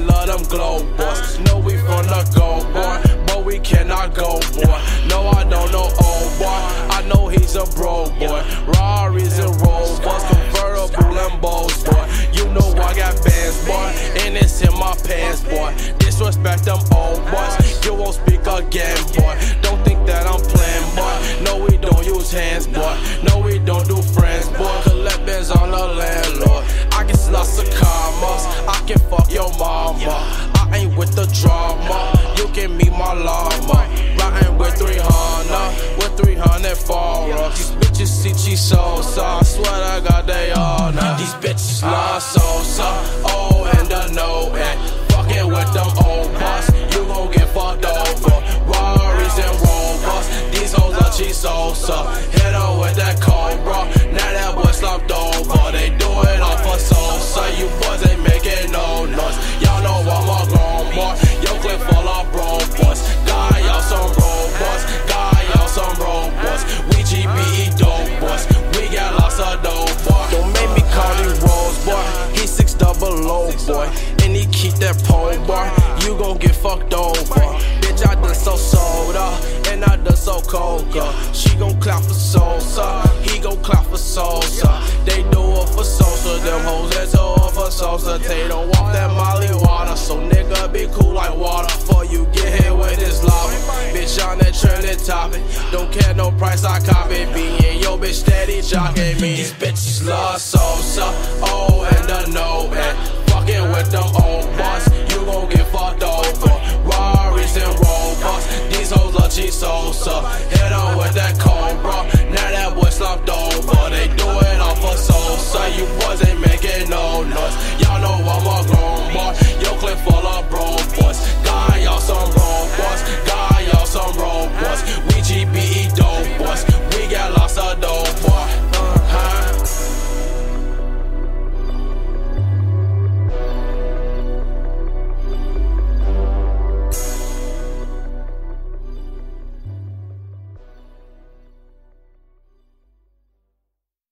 love them glow boys. No, we from the go, boy, but we cannot go, boy. No, I don't know old boy, I know he's a bro, boy. Rarries and Rovers, convertible Lambos, boy. You know I got bands, boy, and it's in my pants, boy. Disrespect them old boys, you won't speak again, boy. Don't think that I'm playing, boy. No, we don't use hands, boy. No, we don't do friends, boy. Collect bands on the landlord. I get lots of commas, I can fuck your mama. I ain't with the drama, you can meet my llama. Riding with 300, with 300 followers. These bitches see cheese Sosa, I swear to God they all know. These bitches love Sosa, oh and the no and fucking with them old boss, you gon' get fucked over. Rarries and Rovers, these hoes are cheese Sosa. Hit her with that Cobra, now that boy slumped over. They do it all for Sosa, you boys ain't making no noise. Y'all know I'm a grown boy, yo clip full of bro boys. Got y'all some robots, got y'all some robots. We GBE dope boys, we got lots of dope boy. Don't make me call these rolls, boy. He 6 double low, boy, and he keep that pole bar. You gon' get fucked over. Bitch, I done so soda, and I done so coca. She gon' clap for Sosa, he gon' clap for Sosa. They do it for Sosa, them hoes that do it for Sosa. They don't walk that Molly water, so nigga be cool like water. Before you get hit with this lava, bitch on that trending topic. Don't care no price, I cop it. Being yo bitch steady jocking me. These bitches love Sosa, oh and the no and fucking with them old boss, you gon' get fucked over. Rarries and Rovers, these hoes love cheese Sosa.